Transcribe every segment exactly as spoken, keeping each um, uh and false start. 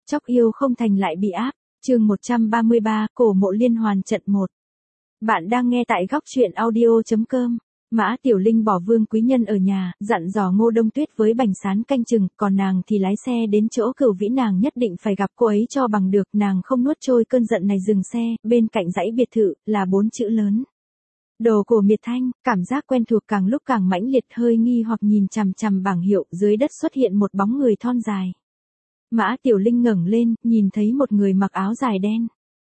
Chóc yêu không thành lại bị áp, chương một trăm ba mươi ba, cổ mộ liên hoàn trận một. Bạn đang nghe tại góc truyện audio.com. Mã Tiểu Linh bỏ Vương Quý Nhân ở nhà, dặn dò Ngô Đông Tuyết với Bành Sán canh chừng, còn nàng thì lái xe đến chỗ Cửu Vĩ, nàng nhất định phải gặp cô ấy cho bằng được, nàng không nuốt trôi cơn giận này. Dừng xe, bên cạnh dãy biệt thự, là bốn chữ lớn. Đồ cổ Miệt Thanh, cảm giác quen thuộc càng lúc càng mãnh liệt, hơi nghi hoặc nhìn chằm chằm bảng hiệu, dưới đất xuất hiện một bóng người thon dài. Mã Tiểu Linh ngẩng lên, nhìn thấy một người mặc áo dài đen.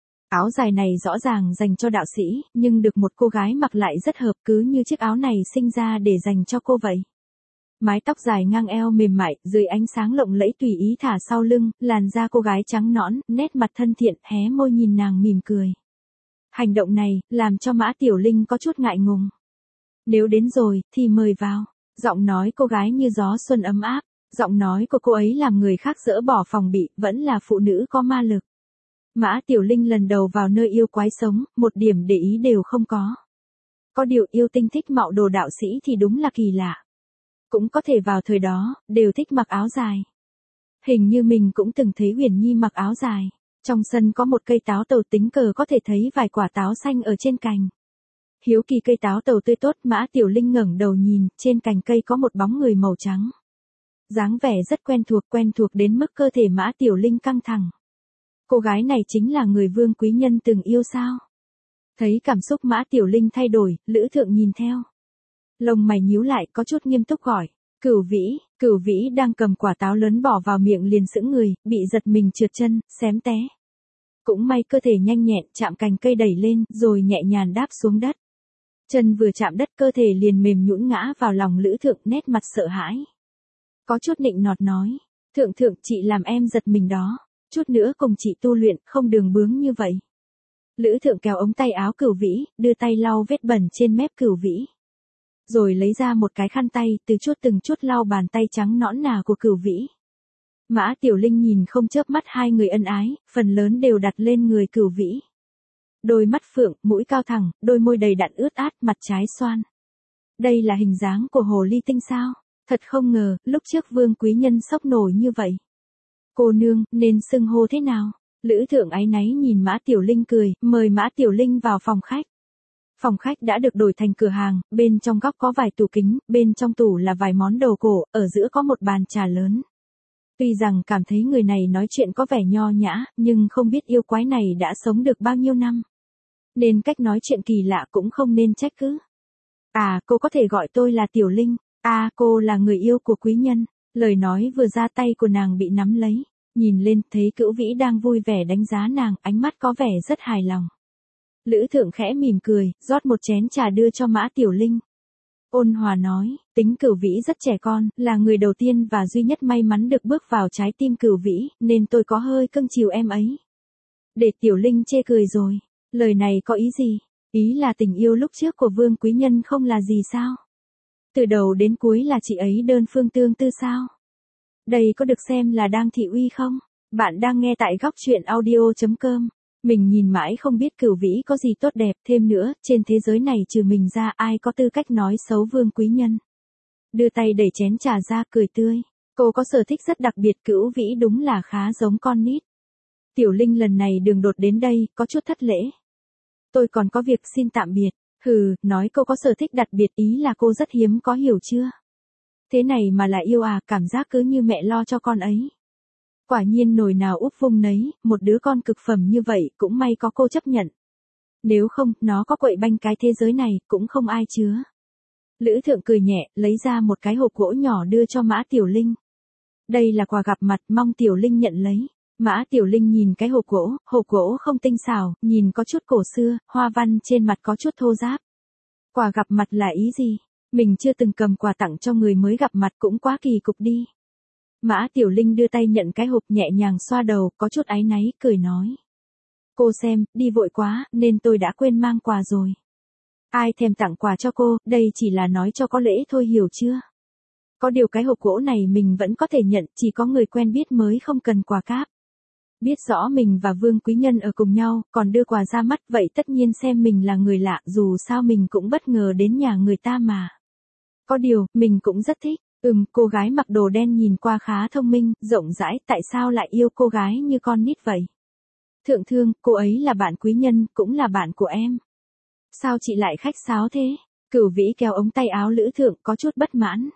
Áo dài này rõ ràng dành cho đạo sĩ, nhưng được một cô gái mặc lại rất hợp, cứ như chiếc áo này sinh ra để dành cho cô vậy. Mái tóc dài ngang eo mềm mại, dưới ánh sáng lộng lẫy tùy ý thả sau lưng, làn da cô gái trắng nõn, nét mặt thân thiện, hé môi nhìn nàng mỉm cười. Hành động này, làm cho Mã Tiểu Linh có chút ngại ngùng. Nếu đến rồi, thì mời vào. Giọng nói cô gái như gió xuân ấm áp. Giọng nói của cô ấy làm người khác dỡ bỏ phòng bị, vẫn là phụ nữ có ma lực. Mã Tiểu Linh lần đầu vào nơi yêu quái sống, một điểm để ý đều không có. Có điều yêu tinh thích mạo đồ đạo sĩ thì đúng là kỳ lạ. Cũng có thể vào thời đó, đều thích mặc áo dài. Hình như mình cũng từng thấy Huyền Nhi mặc áo dài. Trong sân có một cây táo tàu tính cờ có thể thấy vài quả táo xanh ở trên cành. Hiếu kỳ cây táo tàu tươi tốt, Mã Tiểu Linh ngẩng đầu nhìn, trên cành cây có một bóng người màu trắng. Dáng vẻ rất quen thuộc, quen thuộc đến mức cơ thể Mã Tiểu Linh căng thẳng. Cô gái này chính là người Vương Quý Nhân từng yêu sao? Thấy cảm xúc Mã Tiểu Linh thay đổi, Lữ Thượng nhìn theo. Lông mày nhíu lại, có chút nghiêm túc hỏi. Cửu Vĩ, Cửu Vĩ đang cầm quả táo lớn bỏ vào miệng liền sững người, bị giật mình trượt chân, xém té. Cũng may cơ thể nhanh nhẹn, chạm cành cây đẩy lên, rồi nhẹ nhàng đáp xuống đất. Chân vừa chạm đất cơ thể liền mềm nhũn ngã vào lòng Lữ Thượng, nét mặt sợ hãi. Có chút nịnh nọt nói, thượng thượng chị làm em giật mình đó, chút nữa cùng chị tu luyện, không đường bướng như vậy. Lữ Thượng kéo ống tay áo Cửu Vĩ, đưa tay lau vết bẩn trên mép Cửu Vĩ. Rồi lấy ra một cái khăn tay, từ chút từng chút lau bàn tay trắng nõn nà của Cửu Vĩ. Mã Tiểu Linh nhìn không chớp mắt hai người ân ái, phần lớn đều đặt lên người Cửu Vĩ. Đôi mắt phượng, mũi cao thẳng, đôi môi đầy đặn ướt át, mặt trái xoan. Đây là hình dáng của hồ ly tinh sao? Thật không ngờ, lúc trước Vương Quý Nhân sốc nổi như vậy. Cô nương, nên xưng hô thế nào? Lữ Thượng áy náy nhìn Mã Tiểu Linh cười, mời Mã Tiểu Linh vào phòng khách. Phòng khách đã được đổi thành cửa hàng, bên trong góc có vài tủ kính, bên trong tủ là vài món đồ cổ, ở giữa có một bàn trà lớn. Tuy rằng cảm thấy người này nói chuyện có vẻ nho nhã, nhưng không biết yêu quái này đã sống được bao nhiêu năm. Nên cách nói chuyện kỳ lạ cũng không nên trách cứ. À, cô có thể gọi tôi là Tiểu Linh. À, cô là người yêu của Quý Nhân. Lời nói vừa ra tay của nàng bị nắm lấy. Nhìn lên, thấy Cửu Vĩ đang vui vẻ đánh giá nàng, ánh mắt có vẻ rất hài lòng. Lữ Thượng khẽ mỉm cười, rót một chén trà đưa cho Mã Tiểu Linh. Ôn hòa nói, tính Cửu Vĩ rất trẻ con, là người đầu tiên và duy nhất may mắn được bước vào trái tim Cửu Vĩ, nên tôi có hơi cưng chiều em ấy. Để Tiểu Linh chê cười rồi. Lời này có ý gì? Ý là tình yêu lúc trước của Vương Quý Nhân không là gì sao? Từ đầu đến cuối là chị ấy đơn phương tương tư sao? Đây có được xem là đang thị uy không? Bạn đang nghe tại góc truyện audio.com. Mình nhìn mãi không biết Cửu Vĩ có gì tốt đẹp, thêm nữa, trên thế giới này trừ mình ra ai có tư cách nói xấu Vương Quý Nhân. Đưa tay đẩy chén trà ra, cười tươi. Cô có sở thích rất đặc biệt, Cửu Vĩ đúng là khá giống con nít. Tiểu Linh lần này đường đột đến đây, có chút thất lễ. Tôi còn có việc xin tạm biệt. Hừ, nói cô có sở thích đặc biệt ý là cô rất hiếm có, hiểu chưa? Thế này mà là yêu à, cảm giác cứ như mẹ lo cho con ấy. Quả nhiên nồi nào úp vung nấy, một đứa con cực phẩm như vậy cũng may có cô chấp nhận. Nếu không, nó có quậy banh cái thế giới này, cũng không ai chứa. Lữ Thượng cười nhẹ, lấy ra một cái hộp gỗ nhỏ đưa cho Mã Tiểu Linh. Đây là quà gặp mặt, mong Tiểu Linh nhận lấy. Mã Tiểu Linh nhìn cái hộp gỗ, hộp gỗ không tinh xảo, nhìn có chút cổ xưa, hoa văn trên mặt có chút thô ráp. Quà gặp mặt là ý gì? Mình chưa từng cầm quà tặng cho người mới gặp mặt, cũng quá kỳ cục đi. Mã Tiểu Linh đưa tay nhận cái hộp, nhẹ nhàng xoa đầu, có chút áy náy, cười nói. Cô xem, đi vội quá, nên tôi đã quên mang quà rồi. Ai thèm tặng quà cho cô, đây chỉ là nói cho có lễ thôi, hiểu chưa? Có điều cái hộp gỗ này mình vẫn có thể nhận, chỉ có người quen biết mới không cần quà cáp. Biết rõ mình và Vương Quý Nhân ở cùng nhau, còn đưa quà ra mắt, vậy tất nhiên xem mình là người lạ, dù sao mình cũng bất ngờ đến nhà người ta mà. Có điều, mình cũng rất thích. Ừm, cô gái mặc đồ đen nhìn qua khá thông minh, rộng rãi, tại sao lại yêu cô gái như con nít vậy? Thượng thương, cô ấy là bạn quý nhân, cũng là bạn của em. Sao chị lại khách sáo thế? Cửu Vĩ kéo ống tay áo Lữ Thượng có chút bất mãn.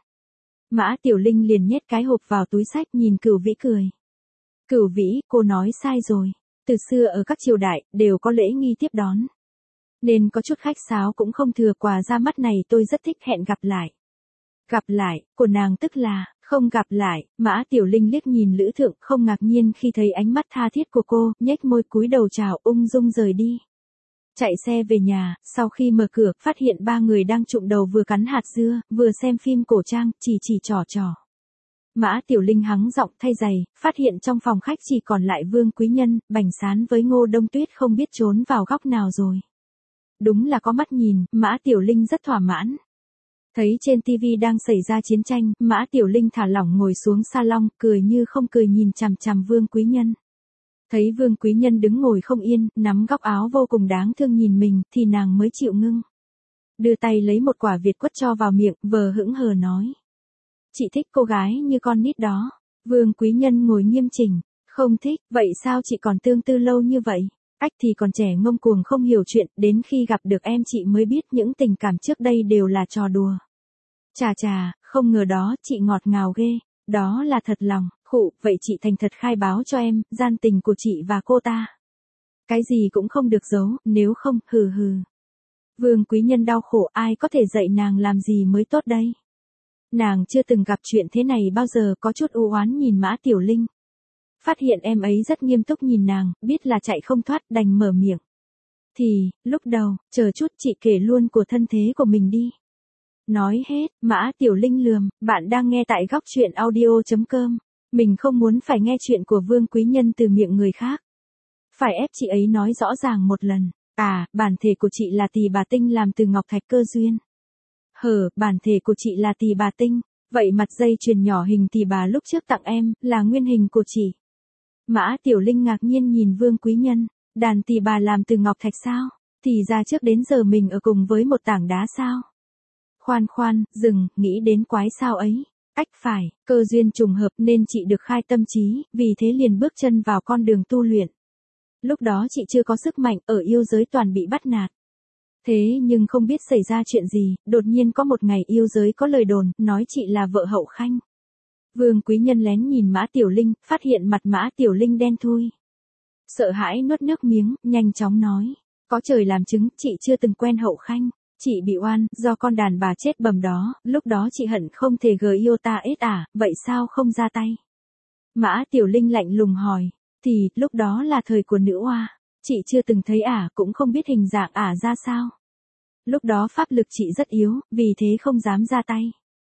Mã Tiểu Linh liền nhét cái hộp vào túi sách nhìn Cửu Vĩ cười. Cửu Vĩ, cô nói sai rồi. Từ xưa ở các triều đại, đều có lễ nghi tiếp đón. Nên có chút khách sáo cũng không thừa, quà ra mắt này tôi rất thích, hẹn gặp lại. Gặp lại, của nàng tức là, không gặp lại. Mã Tiểu Linh liếc nhìn Lữ Thượng không ngạc nhiên khi thấy ánh mắt tha thiết của cô, nhếch môi cúi đầu chào ung dung rời đi. Chạy xe về nhà, sau khi mở cửa, phát hiện ba người đang trụm đầu vừa cắn hạt dưa, vừa xem phim cổ trang, chỉ chỉ trò trò. Mã Tiểu Linh hắng giọng thay giày, phát hiện trong phòng khách chỉ còn lại Vương Quý Nhân, Bành Sán với Ngô Đông Tuyết không biết trốn vào góc nào rồi. Đúng là có mắt nhìn, Mã Tiểu Linh rất thỏa mãn. Thấy trên tivi đang xảy ra chiến tranh, Mã Tiểu Linh thả lỏng ngồi xuống salon, cười như không cười nhìn chằm chằm Vương Quý Nhân. Thấy Vương Quý Nhân đứng ngồi không yên, nắm góc áo vô cùng đáng thương nhìn mình, thì nàng mới chịu ngưng. Đưa tay lấy một quả Việt quất cho vào miệng, vờ hững hờ nói. Chị thích cô gái như con nít đó. Vương Quý Nhân ngồi nghiêm chỉnh. Không thích, vậy sao chị còn tương tư lâu như vậy? Ách thì còn trẻ ngông cuồng không hiểu chuyện, đến khi gặp được em chị mới biết những tình cảm trước đây đều là trò đùa. Chà chà, không ngờ đó chị ngọt ngào ghê. Đó là thật lòng, khụ, vậy chị thành thật khai báo cho em, gian tình của chị và cô ta. Cái gì cũng không được giấu, nếu không, hừ hừ. Vương Quý Nhân đau khổ, ai có thể dạy nàng làm gì mới tốt đây? Nàng chưa từng gặp chuyện thế này bao giờ, có chút u oán nhìn Mã Tiểu Linh. Phát hiện em ấy rất nghiêm túc nhìn nàng, biết là chạy không thoát, đành mở miệng. Thì, lúc đầu, chờ chút chị kể luôn của thân thế của mình đi. Nói hết, Mã Tiểu Linh lườm, bạn đang nghe tại góc truyện audio chấm com. Mình không muốn phải nghe chuyện của Vương Quý Nhân từ miệng người khác. Phải ép chị ấy nói rõ ràng một lần. À, bản thể của chị là Tỳ Bà Tinh làm từ ngọc thạch cơ duyên. Hờ, bản thể của chị là Tỳ Bà Tinh. Vậy mặt dây chuyền nhỏ hình Tỳ Bà lúc trước tặng em, là nguyên hình của chị. Mã Tiểu Linh ngạc nhiên nhìn Vương Quý Nhân. Đàn Tỳ Bà làm từ ngọc thạch sao? Thì ra trước đến giờ mình ở cùng với một tảng đá sao? Khoan khoan, dừng, nghĩ đến quái sao ấy. Ách phải, cơ duyên trùng hợp nên chị được khai tâm trí, vì thế liền bước chân vào con đường tu luyện. Lúc đó chị chưa có sức mạnh, ở yêu giới toàn bị bắt nạt. Thế nhưng không biết xảy ra chuyện gì, đột nhiên có một ngày yêu giới có lời đồn, nói chị là vợ Hậu Khanh. Vương Quý Nhân lén nhìn Mã Tiểu Linh, phát hiện mặt Mã Tiểu Linh đen thui. Sợ hãi nuốt nước miếng, nhanh chóng nói. Có trời làm chứng, chị chưa từng quen Hậu Khanh. Chị bị oan, do con đàn bà chết bầm đó, lúc đó chị hận không thể gờ yêu ta ết ả, vậy sao không ra tay? Mã Tiểu Linh lạnh lùng hỏi, thì, lúc đó là thời của nữ oa, chị chưa từng thấy ả, cũng không biết hình dạng ả ra sao. Lúc đó pháp lực chị rất yếu, vì thế không dám ra tay.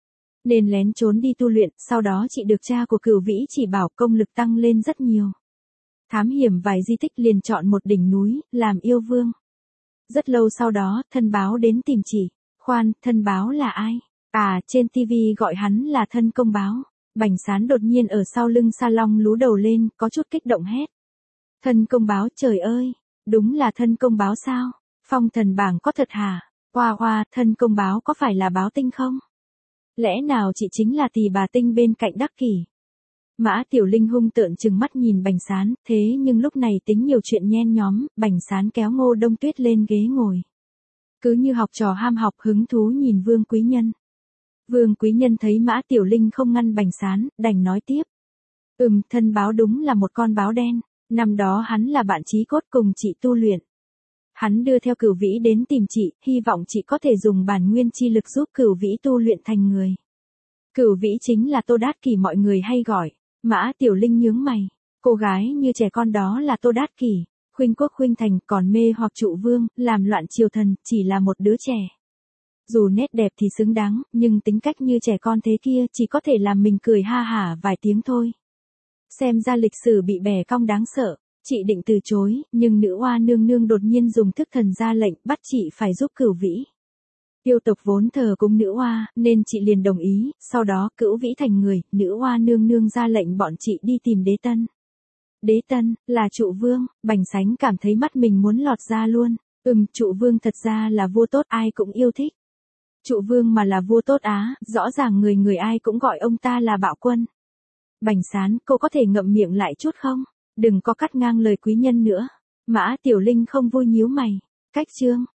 Nên lén trốn đi tu luyện, sau đó chị được cha của Cửu Vĩ chỉ bảo công lực tăng lên rất nhiều. Thám hiểm vài di tích liền chọn một đỉnh núi, làm yêu vương. Rất lâu sau đó, thân báo đến tìm chị. Khoan, thân báo là ai? À, trên tivi gọi hắn là thân công báo. Bành Sán đột nhiên ở sau lưng salon lú đầu lên, có chút kích động hét. Thân công báo, trời ơi, đúng là thân công báo sao? Phong thần bảng có thật hả? Hoa hoa, thân công báo có phải là báo tinh không? Lẽ nào chị chính là Tỳ Bà Tinh bên cạnh Đắc Kỷ? Mã Tiểu Linh hung tợn trừng mắt nhìn Bành Sán, thế nhưng lúc này tính nhiều chuyện nhen nhóm, Bành Sán kéo Ngô Đông Tuyết lên ghế ngồi. Cứ như học trò ham học hứng thú nhìn Vương Quý Nhân. Vương Quý Nhân thấy Mã Tiểu Linh không ngăn Bành Sán, đành nói tiếp. Ừm, thân báo đúng là một con báo đen, năm đó hắn là bạn chí cốt cùng chị tu luyện. Hắn đưa theo Cửu Vĩ đến tìm chị, hy vọng chị có thể dùng bản nguyên chi lực giúp Cửu Vĩ tu luyện thành người. Cửu Vĩ chính là Tô Đát Kỷ mọi người hay gọi. Mã Tiểu Linh nhướng mày, cô gái như trẻ con đó là Tô Đát Kỷ, khuynh quốc khuynh thành, còn mê hoặc trụ vương, làm loạn triều thần, chỉ là một đứa trẻ. Dù nét đẹp thì xứng đáng, nhưng tính cách như trẻ con thế kia chỉ có thể làm mình cười ha hả vài tiếng thôi. Xem ra lịch sử bị bẻ cong đáng sợ, chị định từ chối, nhưng nữ oa nương nương đột nhiên dùng thức thần ra lệnh bắt chị phải giúp Cửu Vĩ. Yêu tộc vốn thờ cúng nữ oa, nên chị liền đồng ý, sau đó Cửu Vĩ thành người, nữ oa nương nương ra lệnh bọn chị đi tìm Đế Tân. Đế Tân, là trụ vương, Bành Sánh cảm thấy mắt mình muốn lọt ra luôn, ừm, trụ vương thật ra là vua tốt ai cũng yêu thích. Trụ vương mà là vua tốt á, rõ ràng người người ai cũng gọi ông ta là bạo quân. Bành Sán, cô có thể ngậm miệng lại chút không? Đừng có cắt ngang lời quý nhân nữa. Mã Tiểu Linh không vui nhíu mày. Cách chương.